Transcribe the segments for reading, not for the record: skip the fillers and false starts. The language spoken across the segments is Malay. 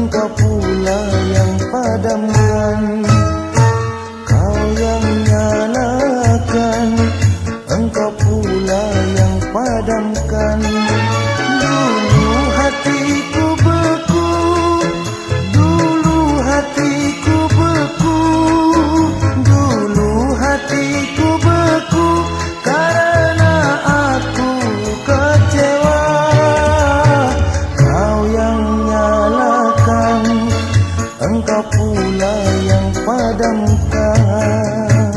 engkau pula yang padamkan. Kau yang nyalakan, engkau pula yang padamkan. Dulu hatiku beku, dulu hatiku beku, dulu hatiku beku, karena aku kecewa. Kau yang nyalakan, engkau pula yang padamkan.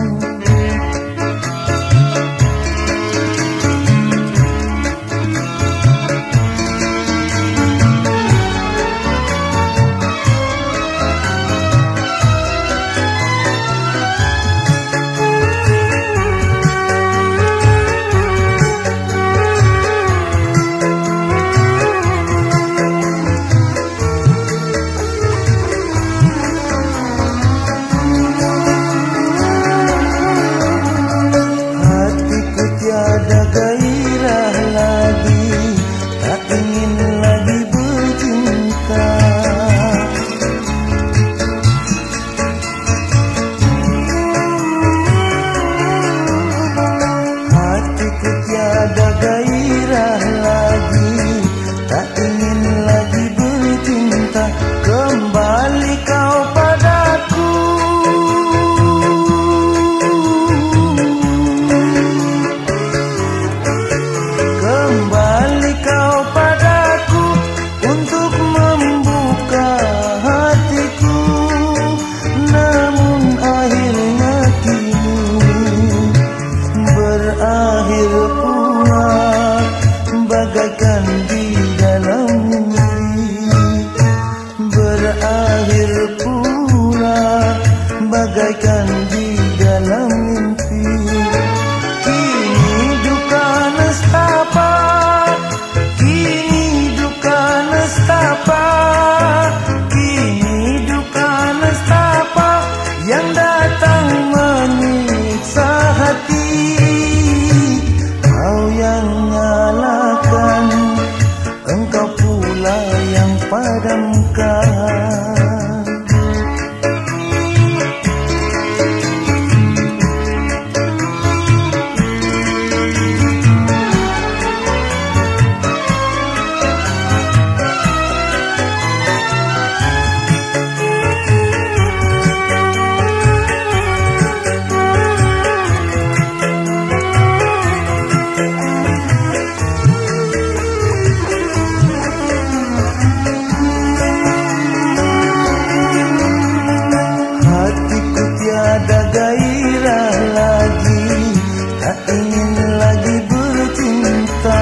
Tiada gairah lagi, tak ingin lagi bercinta. Hatiku tiada gairah lagi, tak ingin lagi bercinta. Kembali kau padaku, kembali kau padaku untuk membuka hatiku. Namun akhirnya kini berakhir pula, bagaikan di dalam mimpi. Berakhir pula, bagaikan di dalam mimpi. Kini duka nestapa, kini duka nestapa, kini duka nestapa yang datang menyiksa hati. Kau yang nyalakan, engkau pula yang padamkan. Hatiku tiada gairah lagi, tak ingin lagi bercinta.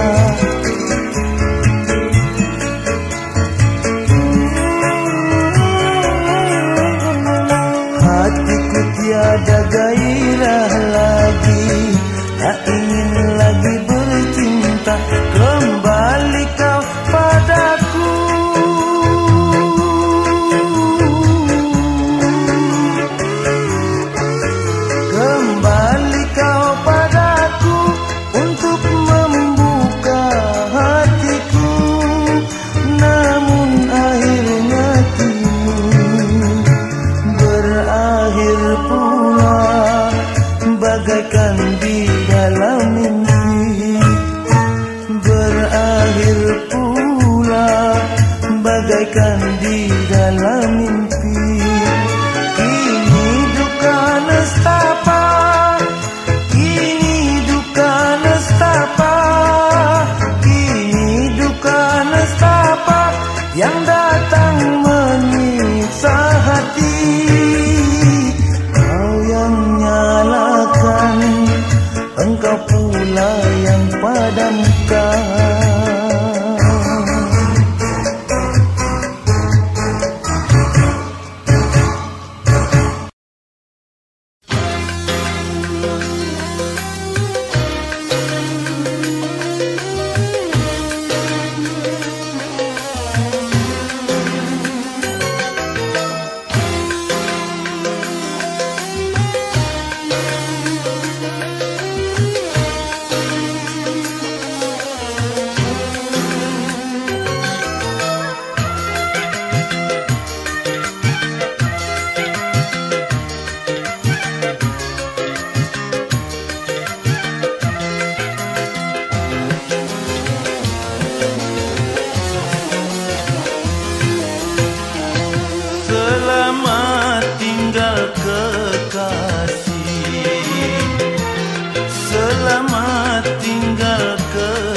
Hatiku tiada gairah lagi, tak ingin lagi bercinta. Kembali kau padaku, kembali kau padaku untuk membuka hatiku. Namun akhirnya kini berakhir pula, bagaikan di dalam mimpi. Berakhir pula, bagaikan di dalam mimpi. Kini duka nestapa, kini duka nestapa, kini duka nestapa yang datang menyiksa hati. Kau yang nyalakan, engkau pula yang padamkan.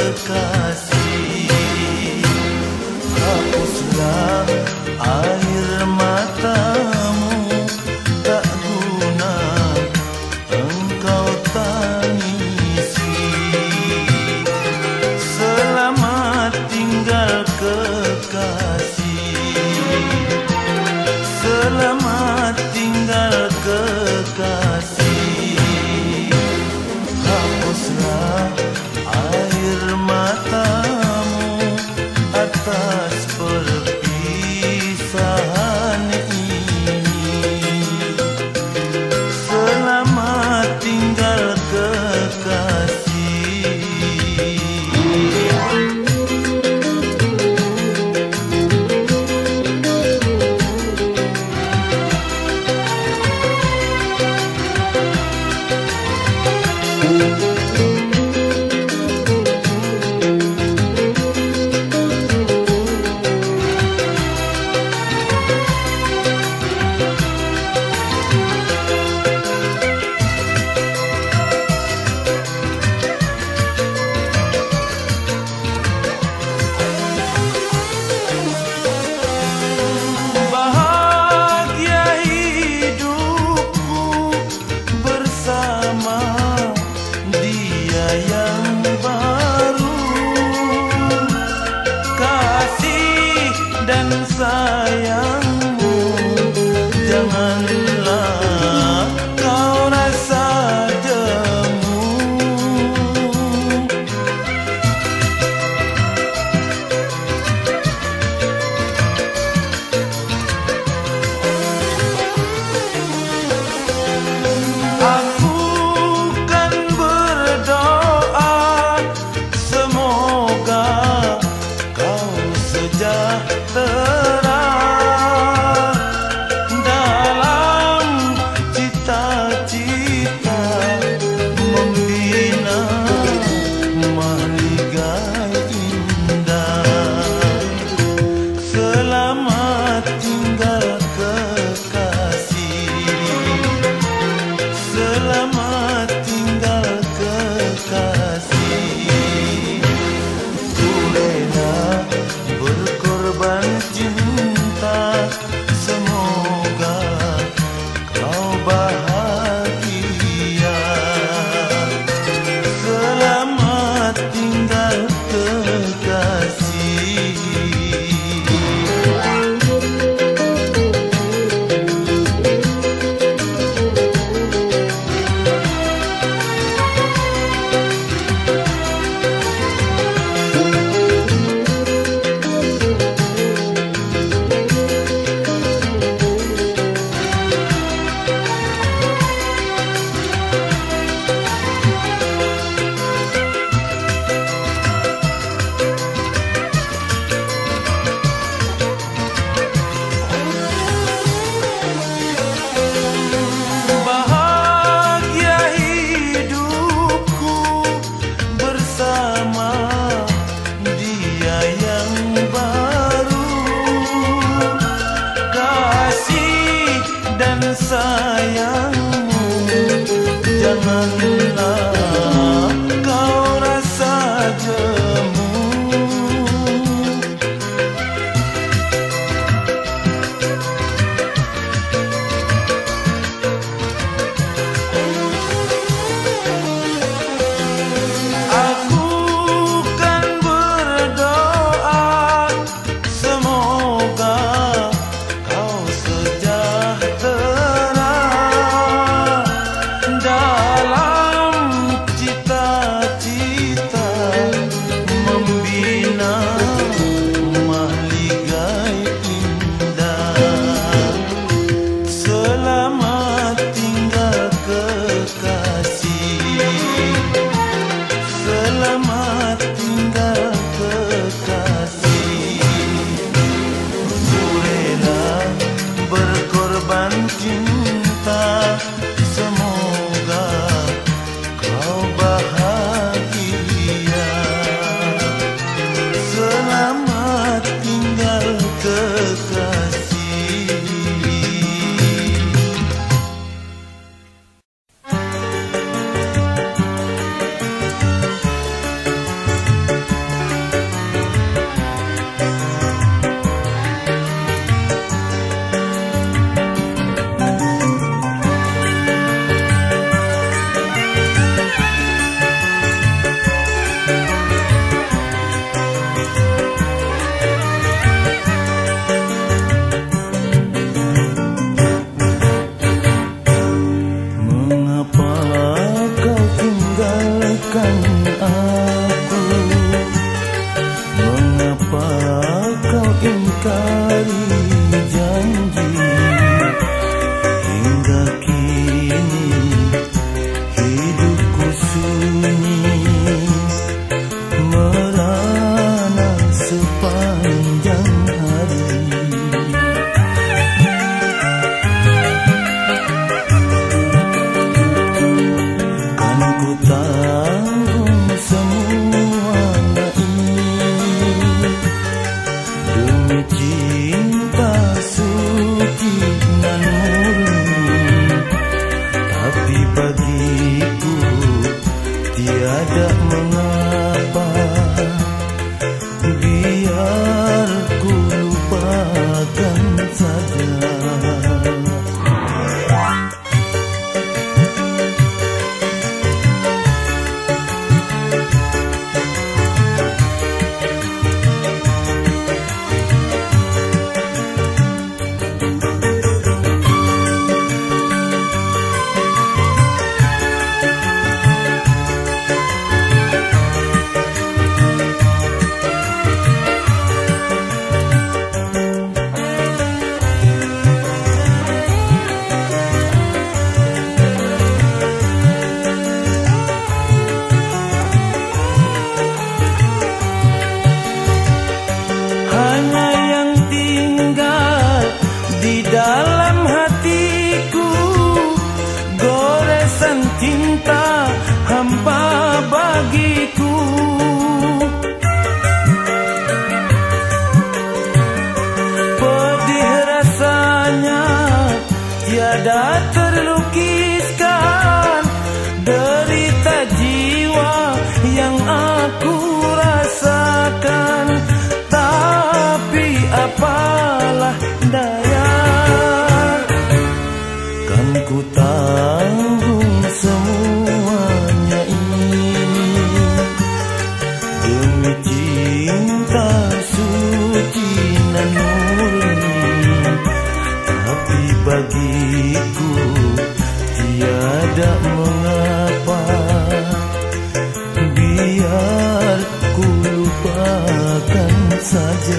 kekasih. Hapuslah air matamu, tak guna engkau tangisi. Selamat tinggal kekasih, selamat tinggal kekasih. Hapuslah air matamu atas perpisahan. ingkari janji. Hingga kini hidupku sunyi, merana sepanjang hari. Kan ku tanggung semuanya ini demi cinta suci nan murni. Tapi bagiku tiada mengapa, biar ku lupakan saja. Hanya yang tinggal di dalam hatiku, goresan cinta hampa bagiku. Pedih rasanya tiada terlukiskan, derita jiwa yang aku rasakan. Apalah daya, kan ku tanggung semuanya ini demi cinta suci nan murni. Tapi bagiku tiada mengapa, biar ku lupakan saja.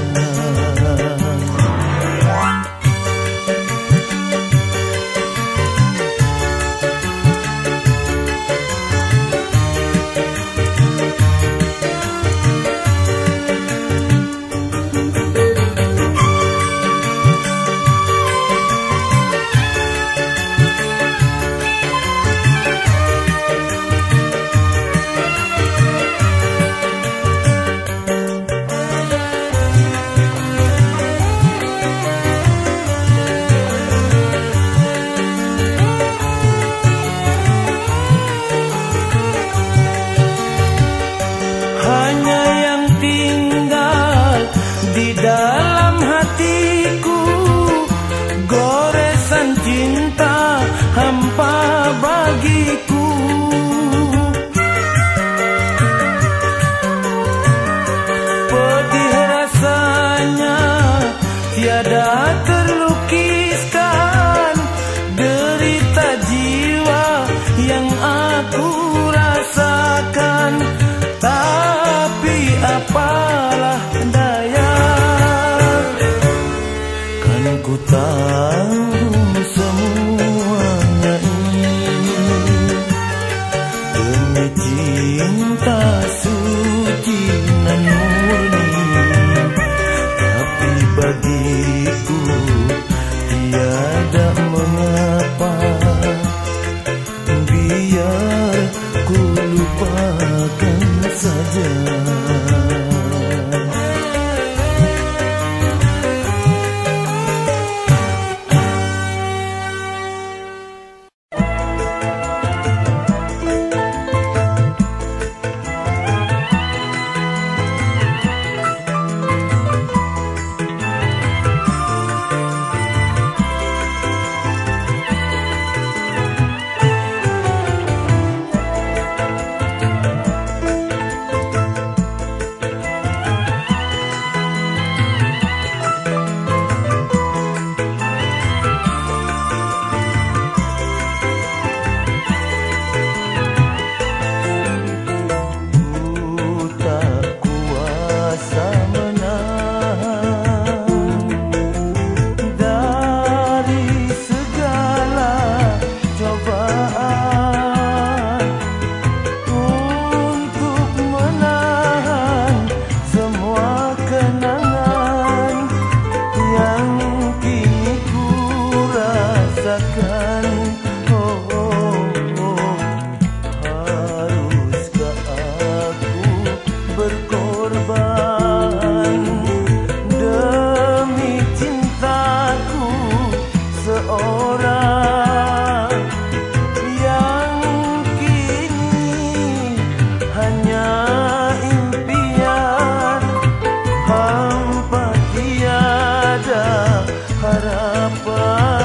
Hanya yang tinggal di dalam hatiku, goresan cinta hampa bagiku. Pedih rasanya tiada terlukiskan, derita jiwa yang aku rasakan. Tapi apalah daya, kan ku tanggung semuanya ini demi cinta suci nan murni. Tapi bagiku tiada mengapa, biar ku lupakan saja. berkorban demi cintaku seorang yang kini hanya impian, hampa tiada harapan.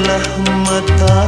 sebelah mata.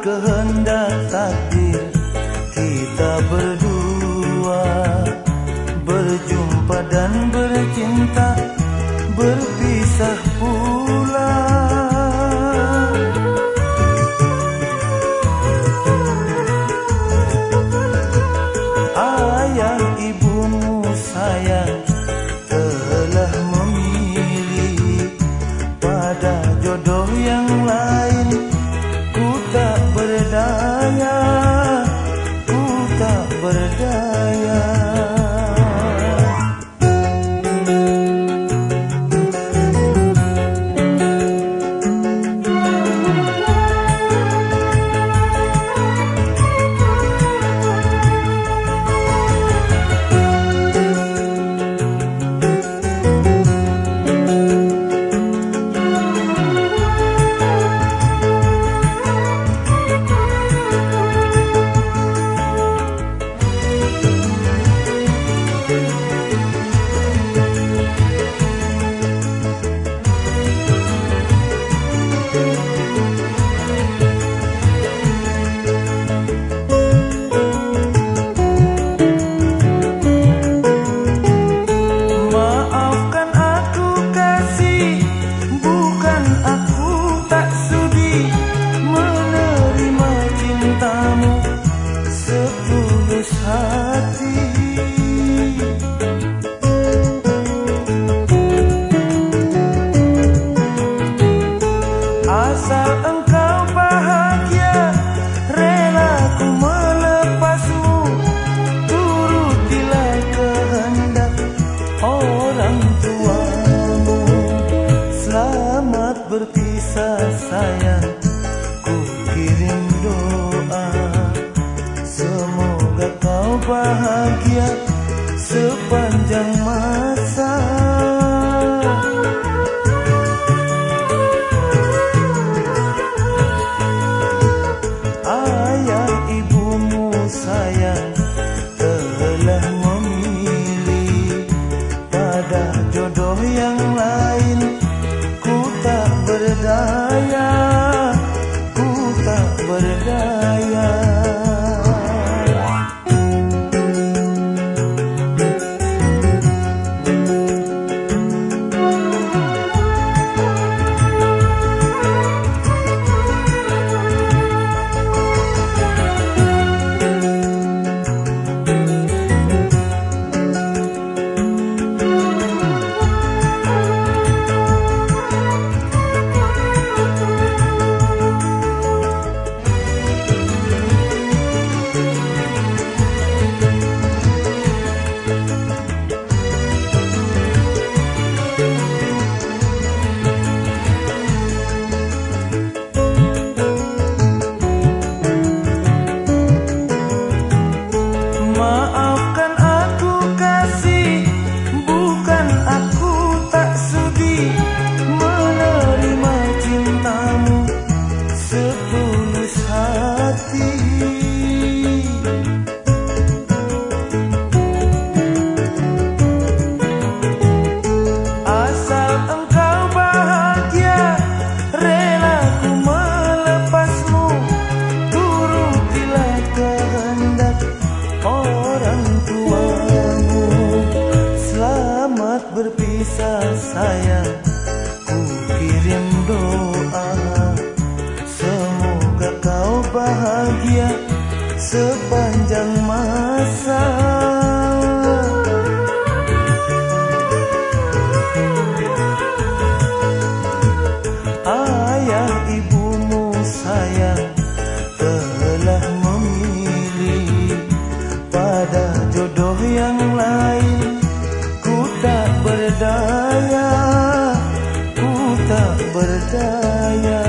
kehendak takdir kita berdua berjumpa dan bercinta, berpisah pula. Ayah ibumu sayang telah memilih pada jodoh yang lain. Ku tak berdaya, ku tak berdaya. Asal engkau bahagia, rela ku melepasmu. Turutilah kehendak orang tuamu. Selamat berpisah sayang, ku kirim doa. Semoga kau bahagia sepanjang masa. Sayang telah memilih pada jodoh yang lain. Ku tak berdaya, ku tak berdaya. Maafkan aku kasih, bukan aku tak sudi menerima cintamu setulus hati. Asal engkau bahagia, rela ku melepasmu. Turutilah kehendak orang tuamu. Selamat berpisah sayang, ku kirim doa. Semoga kau bahagia sepanjang masa. Ayah ibumu sayang telah memilih pada jodoh yang lain. Ku tak berdaya, ku tak berdaya.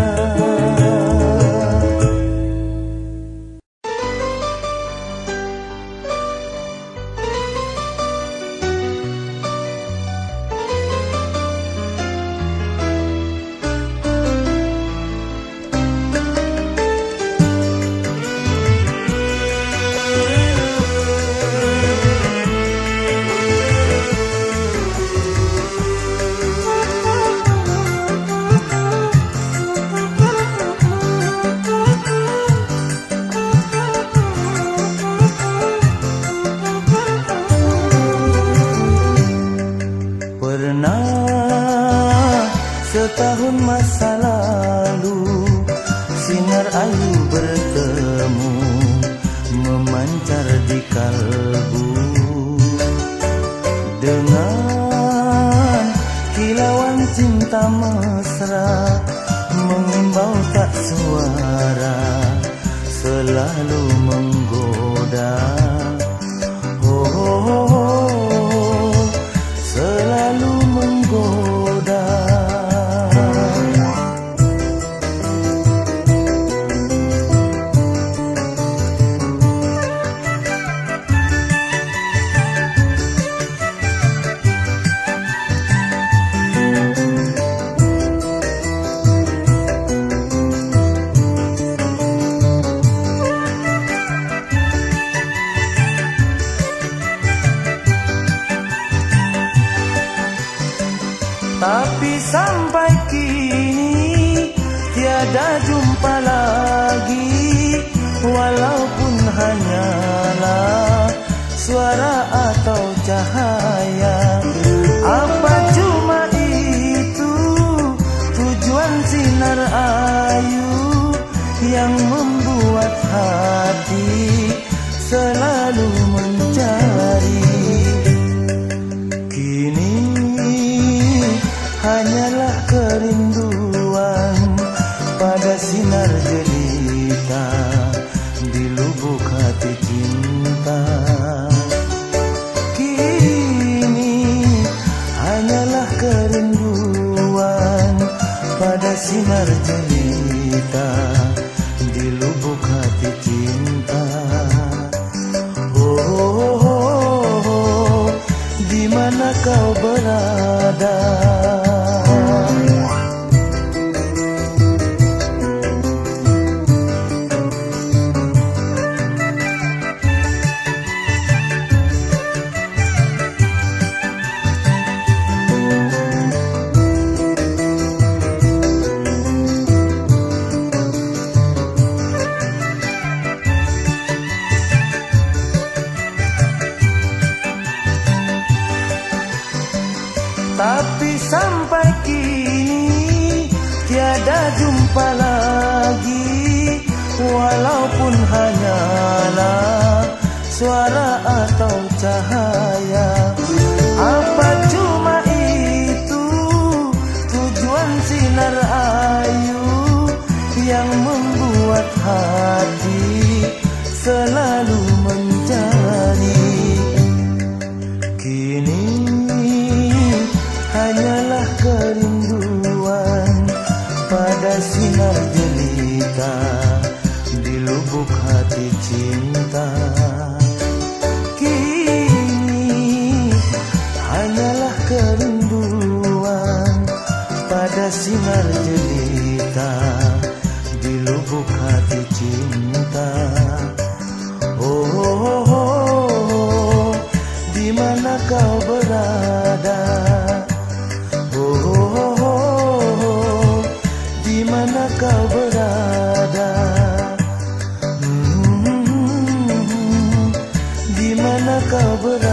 rahayu bertemu memancar di kalbu dengan kilauan cinta mesra mengimbau tak suara selalu menggoda. Oh, oh, oh, oh, selalu menggoda. Tapi sampai kini tiada jumpa lagi, walaupun hanyalah suara atau cahaya. Apa cuma itu tujuan sinar ayu yang membuat hati selalu mencari. Kini hanyalah kerinduan pada sinar jelita di lubuk hati cinta. Kini hanyalah kerinduan pada sinar jelita di lubuk hati cinta. Oh, oh, oh, oh, di mana kau berada? Tapi sampai kini tiada jumpa lagi, walaupun hanyalah suara atau cahaya. Apa cuma itu tujuan sinar ayu yang membuat hati selalu mencari. Kini hanyalah kerinduan pada sinar jelita di lubuk hati cinta. Kini hanyalah kerinduan pada sinar jelita di lubuk hati cinta. Oh, oh, oh, oh, di mana kau berada? Oh, oh, oh, oh, di mana kau berada? Di mana kau berada?